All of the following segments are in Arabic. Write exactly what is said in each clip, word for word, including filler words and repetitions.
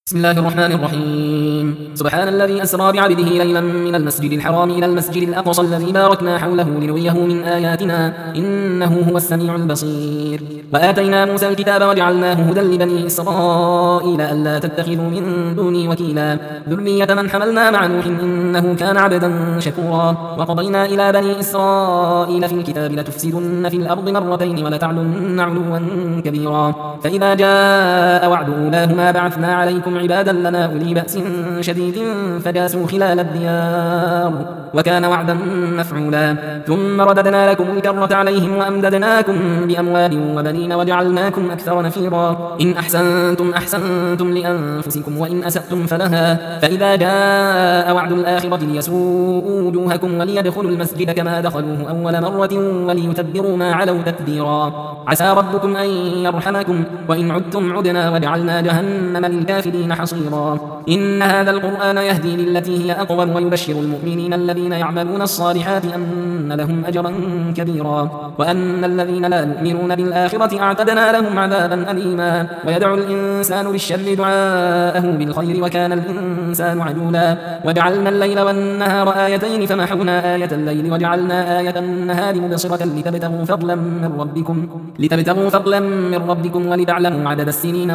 بسم الله الرحمن الرحيم. سبحان الذي أسرى بعبده ليلا من المسجد الحرام إلى المسجد الأقصى الذي باركنا حوله لنريه من آياتنا إنه هو السميع البصير. وآتينا موسى الكتاب وجعلناه هدى لبني إسرائيل ألا تتخذوا من دوني وكيلا ذرية من حملنا مع نوح إنه كان عبدا شكورا. وقضينا إلى بني إسرائيل في الكتاب لتفسدن في الأرض مرتين ولتعلن علوا كبيرا. فإذا جاء وعد أولاهما بعثنا عليكم عبادا لنا أولي بأس شديد فجاسوا خلال الديار وكان وعدا مفعولا. ثم رددنا لكم الكرة عليهم وأمددناكم بأموال وبنين وجعلناكم أكثر نفيرا. إن أحسنتم أحسنتم لأنفسكم وإن أسأتم فلها. فإذا جاء وعد الآخرة ليسوءوا وجوهكم وليدخلوا المسجد كما دخلوه أول مرة وليتبروا ما علوا تتبيرا. عسى ربكم أن يرحمكم وإن عدتم عدنا وجعلنا جهنم للكافرين حصيرا. إن هذا القرآن يهدي للتي هي أقوم ويبشر المؤمنين الذين يعملون الصالحات أن لهم أجرا كبيرا وأن الذين لا يؤمنون بالآخرة أعتدنا لهم عذابا أليما. ويدعو الإنسان بالشر دعاءه بالخير وكان الإنسان عجولا. وجعلنا الليل والنهار آيتين فمحونا آية الليل وجعلنا آية النهار مبصرة لتبتغوا فضلا من ربكم لتبتغوا فضلا من ربكم ولتعلموا عدد السنين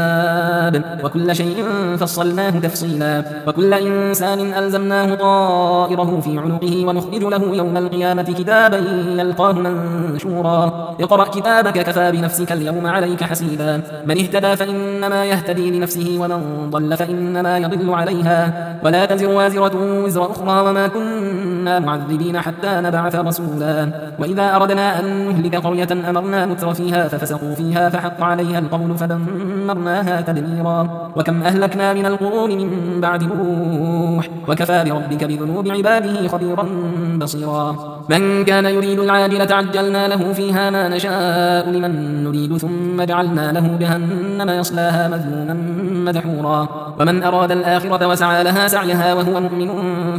والحساب وكل شيء فصلناه تفصيلا. وكل إنسان ألزمناه طائره في عنقه ونخرج له يوم القيامة كتابا يلقاه منشورا. اقرأ كتابك كفى بنفسك اليوم عليك حسيبا. من اهتدى فإنما يهتدي لنفسه ومن ضل فإنما يضل عليها ولا تزر وازرة وزر أخرى وما كنا معذبين حتى نبعث رسولا. وإذا أردنا أن نهلك قرية أمرنا متر فيها ففسقوا فيها فحق عليها القول فدمرناها تدميرا. وكم أهلكنا من القرون من بعد نوح وكفى بربك بذنوب عباده خبيرا بصيرا. من كان يريد العاجلة عجلنا له فيها ما نشاء لمن نريد ثم جعلنا له جهنم يصلاها مذموما مدحورا. ومن أراد الآخرة وسعى لها سعيها وهو مؤمن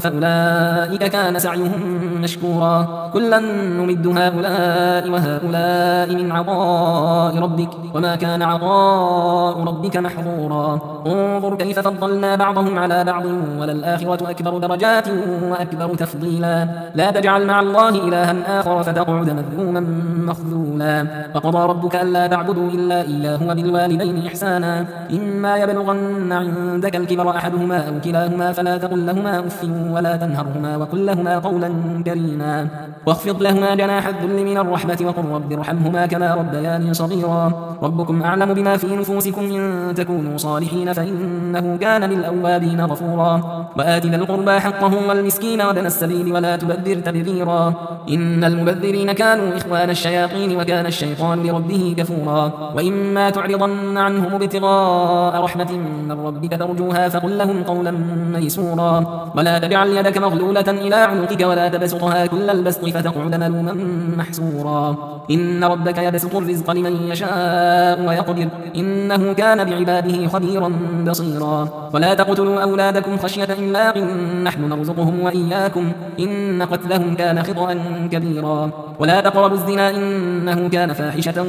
فأولئك كان سعيهم مشكورا. كلا نمد هؤلاء وهؤلاء من عطاء ربك وما كان عطاء ربك محظورا. انظر كيف فضلنا بعضهم على بعض وللآخرة أكبر درجات وأكبر تفضيلا. لا تجعل مع الله إلها آخر فتقعد مذموما مخذولا. وقضى ربك ألا تعبدوا إلا إياه وبالوالدين إحسانا. إما يبلغن عندك الكبر أحدهما أو كلاهما فلا تقل لهما أف ولا تنهرهما وقل لهما قولا كريما. واخفض لهما جناح الذل من الرحمة وقل رب ارحمهما كما ربياني صغيرا. ربكم أعلم بما في نفوسكم إن تكونوا صالحين فإنه كان للأوابين غفورا. وآت ذا القربى حقه والمسكين وابن السبيل ولا تبذر تبذيرا. إن المبذرين كانوا إخوان الشياطين وكان الشيطان لربه كفورا. وإما تعرضن عنهم ابتغاء رحمة من ربك ترجوها فقل لهم قولا ميسورا. ولا تجعل يدك مغلولة إلى عنقك ولا تبسطها كل البسط فتقعد ملوما محسورا. إن ربك يبسط الرزق لمن يشاء ويقدر إنه كان بعباده خبيرا بصيرا. ولا تقتلوا أولادكم خشية إملاق نحن نرزقهم وإياكم إن قتلهم كان خطأ كبيرا. ولا تقربوا الزنا إنه كان فاحشة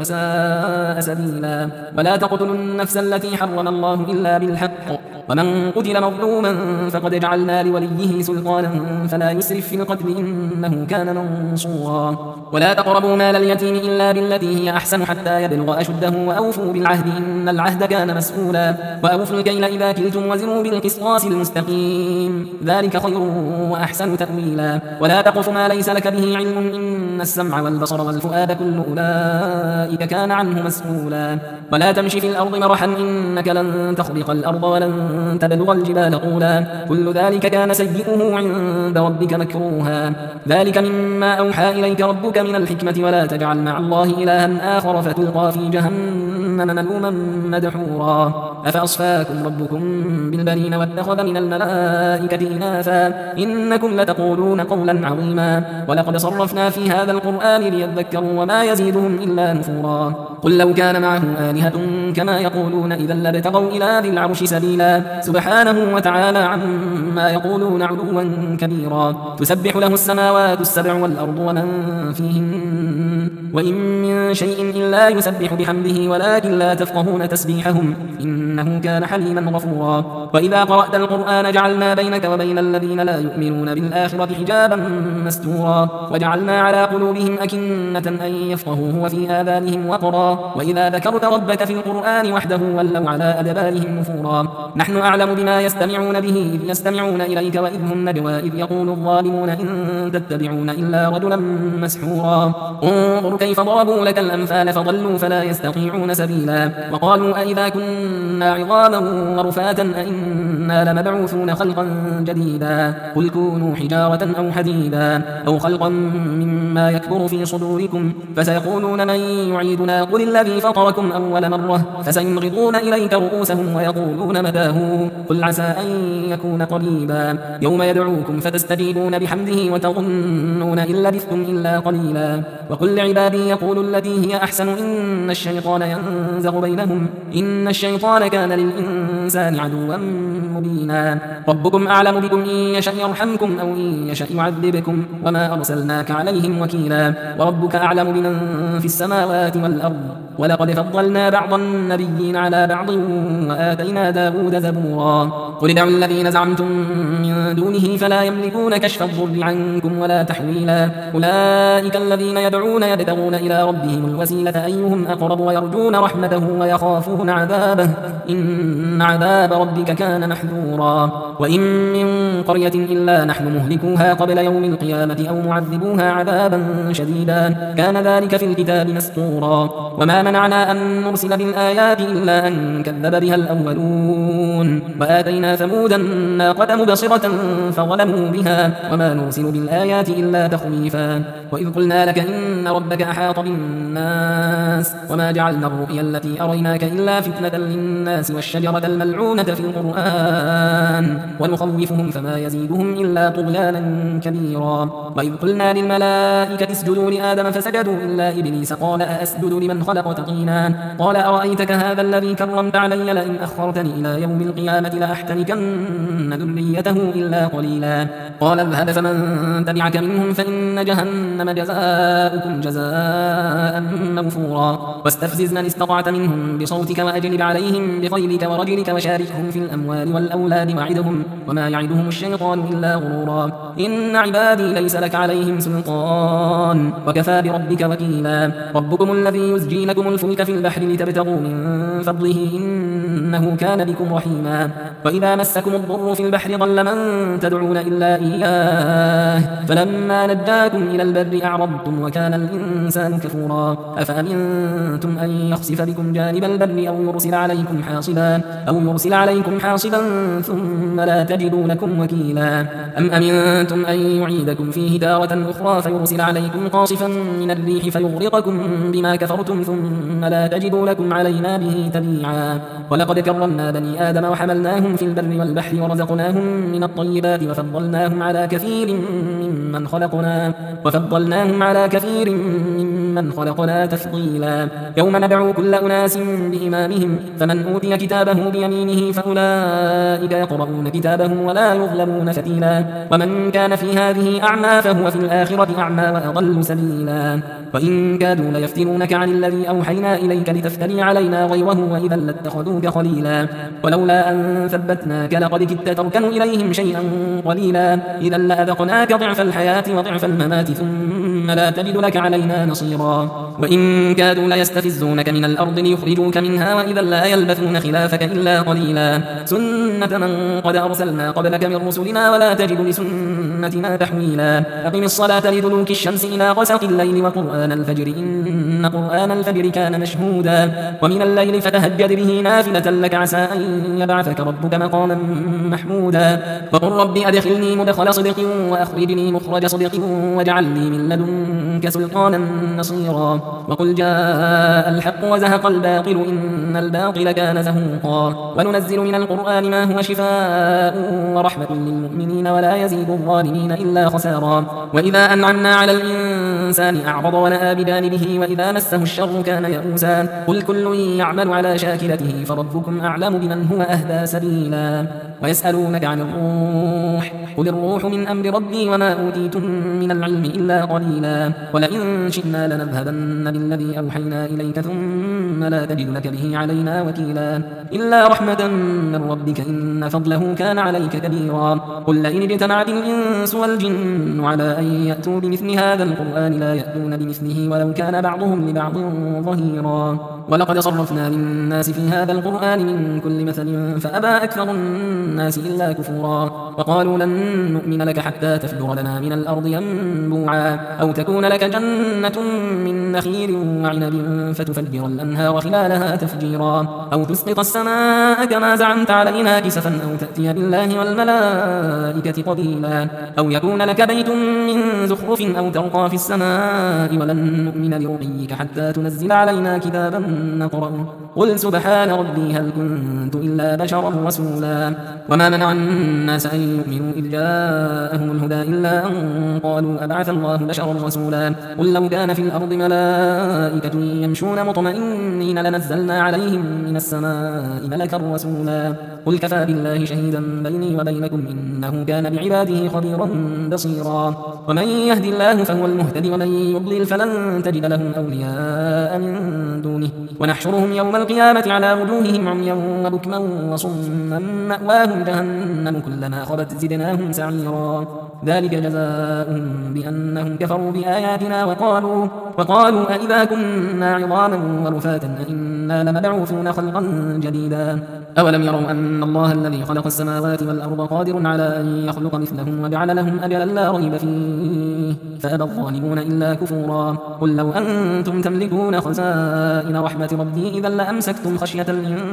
وساء سبيلا. ولا تقتلوا النفس التي حرم الله إلا بالحق ومن قتل مظلوما فقد جعلنا لوليه سلطانا فلا يسرف في القتل إنه كان منصورا. ولا تقربوا مال اليتيم إلا بالتي هي أحسن حتى يبلغ أشده وأوفوا بالعهد إن العهد كان مسؤولا. وأوفوا الكيل إذا كلتم وزنوا بالقسطاس المستقيم ذلك خير وأحسن تأويلا. ولا تقف ما ليس لك به علم إن السمع والبصر والفؤاد كل أولئك كان عنه مسؤولا. ولا تمشي في الأرض مرحا إنك لن تخرق الأرض ولن تبلغ الجبال طولا كل ذلك كان سيئه عند ربك مكروها. ذلك مما أوحى إليك ربك من الحكمة. ولا تجعل مع الله إلها آخر فتلقى في جهنم ملوما مدحورا. أفأصفاكم ربكم بالبنين واتخذ من الملائكة إناثا إنكم لتقولون قولا عظيما. ولقد صرفنا في هذا القرآن ليذكروا وما يزيدهم إلا نفورا. قل لو كان معه آلهة كما يقولون إذا لابتغوا إلى ذي العرش سبيلا. سبحانه وتعالى عما يقولون علوا كبيرا. تسبح له السماوات السبع والأرض ومن فيهن وإن من شيء إلا يسبح بحمده ولكن لا تفقهون تسبيحهم إنه كان حليما غفورا وإذا قرأت القرآن جعلنا بينك وبين الذين لا يؤمنون بالآخرة حجابا مستورا وجعلنا على قلوبهم أكنة أن يفقهوه وفي آذانهم وقرا وإذا ذكرت ربك في القرآن وحده ولوا على أدبارهم نفورا نحن أعلم بما يستمعون به إذ يستمعون إليك وإذ هم نجوى إذ يقول الظالمون إن تتبعون إلا رجلا مسحورا انظر كيف ضربوا لك الأمثال فضلوا فلا يستطيعون سبيلا وقالوا أئذا كنا عظاما ورفاتا أئنا لمبعوثون خلقا جديدا قل كونوا حجارة أو حديدا أو خلقا مما يكبر في صدوركم فسيقولون من يعيدنا قل الذي فطركم أول مرة فسينغضون إليك رؤوسهم ويقولون متاه قل عسى أن يكون قريبا يوم يدعوكم فتستجيبون بحمده وتظنون إن لبثتم إلا قليلا وقل لعبادي يقولوا التي هي أحسن إن الشيطان ينزغ بينهم إن الشيطان كان للإنسان عدوا مبينا ربكم أعلم بكم إن يشأ يرحمكم أو إن يشأ يعذبكم وما أرسلناك عليهم وكيلا وربك أعلم بمن في السماوات والأرض ولقد فضلنا بعض النبيين على بعض وآتينا داود زبورا قل ادعوا الذين زعمتم من دونه فلا يملكون كشف الضر عنكم ولا تحويلا أولئك الذين يدعون يبتغون إلى ربهم الوسيلة أيهم أقرب ويرجون رحمته ويخافون عذابه إن عذاب ربك كان محذورا وإن من قرية إلا نحن مهلكوها قبل يوم القيامة أو معذبوها عذابا شديدا كان ذلك في الكتاب مسطورا وما منعنا أن نرسل بالآيات إلا أن كذب بها الأولون وآتينا ثمود الناقة مبصرة فظلموا بها وما نرسل بالآيات إلا تخويفا وإذ قلنا لك إن ربك أحاط بالناس وما جعلنا الرؤيا التي أريناك إلا فتنة للناس والشجرة الملعونة في القرآن ونخوفهم فما يزيدهم إلا طغيانا كبيرا وإذ قلنا للملائكة اسجدوا لآدم فسجدوا إلا إبليس قال أأسجد لمن خلقت طينا قال أرأيتك هذا الذي كرمت علي لئن أخرتني إلى يوم القيامة لأحتنكن ذريته إلا قليلا قال اذهب فمن تبعك منهم فإن جهنم جزاؤكم جزاء موفورا واستفزز من استطعت منهم بصوتك وأجلب عليهم بخيلك ورجلك وشاركهم في الأموال والأولاد وعدهم وما يعدهم الشيطان إلا غرورا إن عبادي ليس لك عليهم سلطان وكفى بربك وكيلا ربكم الذي يزجي لكم الفلك في البحر لتبتغوا من فضله إنه كان بكم رحيما وإذا مسكم الضر في البحر ضل من تدعون إلا إياه فلما نجاكم إلى البر أعرضتم وكان الإنسان كفورا أفأمنتم أن يخسف بكم جانب البر أو يرسل عليكم حاصبا أو يرسل عليكم حاصبا ثم لا تجدوا لكم وكيلا أم أمنتم أن يعيدكم فيه تارة أخرى فيرسل عليكم قاصفا من الريح فيغرقكم بما كفرتم ثم لا تجدوا لكم علينا به تبيعا ولقد كرمنا بني آدم وحملناهم في البر والبحر ورزقناهم من الطيبات وفضلناهم على كثير ممن خلقنا وفضلناهم على كثير ممن خلقنا تفضيلا يوم ندعو كل أناس بإمامهم فمن أوتي كتابه بيمينه فأولئك يقرؤون كتابهم ولا يظلمون فتيلا ومن كان في هذه أعمى فهو في الآخرة أعمى وأضل سبيلا وإن كادوا ليفتنونك عن الذي أوحينا إليك لتفتري علينا غيره وإذا لاتخذوك خليلا ولولا أن ثبتناك لقد كدت تركن إليهم شيئا قليلا إذا لأذقناك ضعف الحياة وضعف الممات ثم لا تجد لك علينا نصيرا وإن كادوا ليستفزونك من الأرض ليخرجوك منها وإذا لا يلبثون خلافك إلا قليلا سنة من قد أرسلنا قبلك من رسلنا ولا تجد لسنتنا تحويلا أقم الصلاة لدلوك الشمس إلى غسق الليل وقرآن الفجر إن قرآن الفجر كان مشهودا ومن الليل فتهجد به نافلة لك عسى أن يبعثك ربك مقاما محمودا وقل رب أدخلني مدخل صدق وأخرجني مخرج صدق واجعل لي من لدنك سلطانا نصيرا وقل جاء الحق وزهق الباطل إن الباطل كان زهوقا وننزل من القرآن ما هو شفاء ورحمة للمؤمنين ولا يزيد الظالمين إلا خسارا وإذا أنعمنا على الإنسان أعرض ولم ونأى بجانبه وإذا مسه الشر كان يئوسا قل كل يعمل على شاكلته فربكم أعلم بمن هو أهدى سبيلا ويسألونك عن الروح قل الروح من أمر ربي وما أوتيتم من العلم إلا قليلا ولئن شئنا لنذهبن بالذي أوحينا إليك ثم لا تجد لك به علينا وكيلا إلا رحمة من ربك إن فضله كان عليك كبيرا قل لئن اجتمعت الإنس والجن على أن يأتوا بمثل هذا القرآن لا يأتون بمثله ولو كان بعضهم لبعض ظهيرا ولقد صرفنا للناس في هذا القرآن من كل مثل فأبى أكثر الناس إلا كفورا وقالوا لن نؤمن لك حتى تفجر لنا من الأرض ينبوعا أو تكون لك جنة من نخيل وعنب فتفجر الأنهار خلالها تفجيرا أو تسقط السماء كما زعمت علينا كسفا أو تأتي بالله والملائكة قبيلا أو يكون لك بيت من زخرف أو ترقى في السماء ولن نؤمن لرقيك حتى تنزل علينا كتابا نقرأه قل سبحان ربي هل كنت إلا بشرا رسولا وما منع الناس أن يؤمنوا إذ جاءهم الهدى إلا أن قالوا أبعث الله بشرا رسولا قل لو كان في الأرض ملائكة يمشون مطمئنين لنزلنا عليهم من السماء ملكا رسولا قل كفى بالله شهيدا بيني وبينكم إنه كان بعباده خبيرا بصيرا ومن يهدي الله فهو المهتدي ومن يضلل فلن تجد لهم أولياء من دونه ونحشرهم يوم القيامة على وجوههم عميا وبكما وصما مأواهم جهنم كلما خبت زدناهم سعيرا ذلك جزاؤهم بأنهم كفروا بآياتنا وقالوا وقالوا أئذا كنا عظاما ورفاتا أئنا لمبعوثون خلقا جديدا أولم يروا أن الله الذي خلق السماوات والأرض قادر على أن يخلق مثلهم وجعل لهم أجلا لا ريب فيه فأبى الظالمون إلا كفورا قل لو أنتم تملكون خزائن رحمة ربي إذا لأمسكتم خشية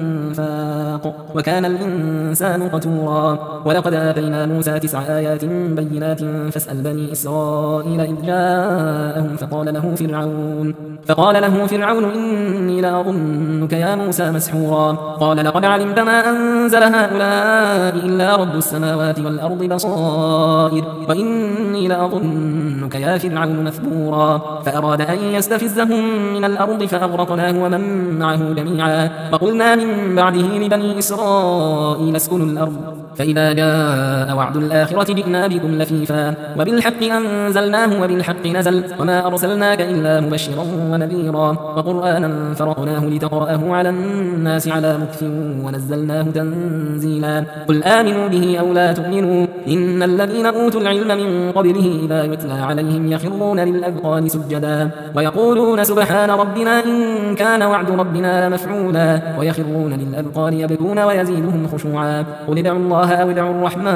الإنفاق وكان الإنسان قتورا ولقد آتينا موسى تسع آيات بينات فاسأل بني إسرائيل إذ جاءهم فقال له فرعون فقال له فرعون إني لأظنك يا موسى مسحورا قال لقد علمت ما أنزل هؤلاء إلا رب السماوات والأرض بصائر وإني لأظنك يا فرعون مثبورا فأراد أن يستفزهم من الأرض فأغرقناه ومن معه جميعا وقلنا من بعده لبني إسرائيل اسكنوا الأرض فإذا جاء وعد الآخرة جئنا بكم لفيفا وبالحق أنزلناه وبالحق نزل وما أرسلناك إلا مبشرا ونذيرا وقرآنا فرقناه لتقرأه على الناس على مكث ونزلناه تنزيلا قل آمنوا به أو لا تؤمنوا إن الذين أوتوا العلم من قبله إذا يتلى عليهم يخرون للأذقان سجدا ويقولون سبحان ربنا إن كان وعد ربنا لمفعولا ويخرون للأذقان يبكون ويزيدهم خشوعا قل ادعوا الله أو ادعوا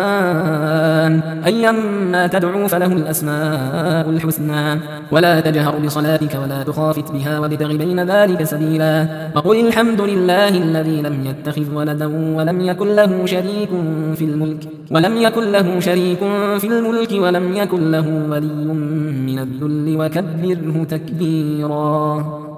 الرحمن أيما تدعوا فله الأسماء الحسنى ولا تجهر بصلاتك ولا تخافت بها وابتغ بين ذلك سبيلا وقل الحمد لله الذي لم يتخذ ولدا ولم يكن له شريك في الملك ولم يكن له شريك في الملك ولم يكن له ولي من الذل وكبره تكبيرا.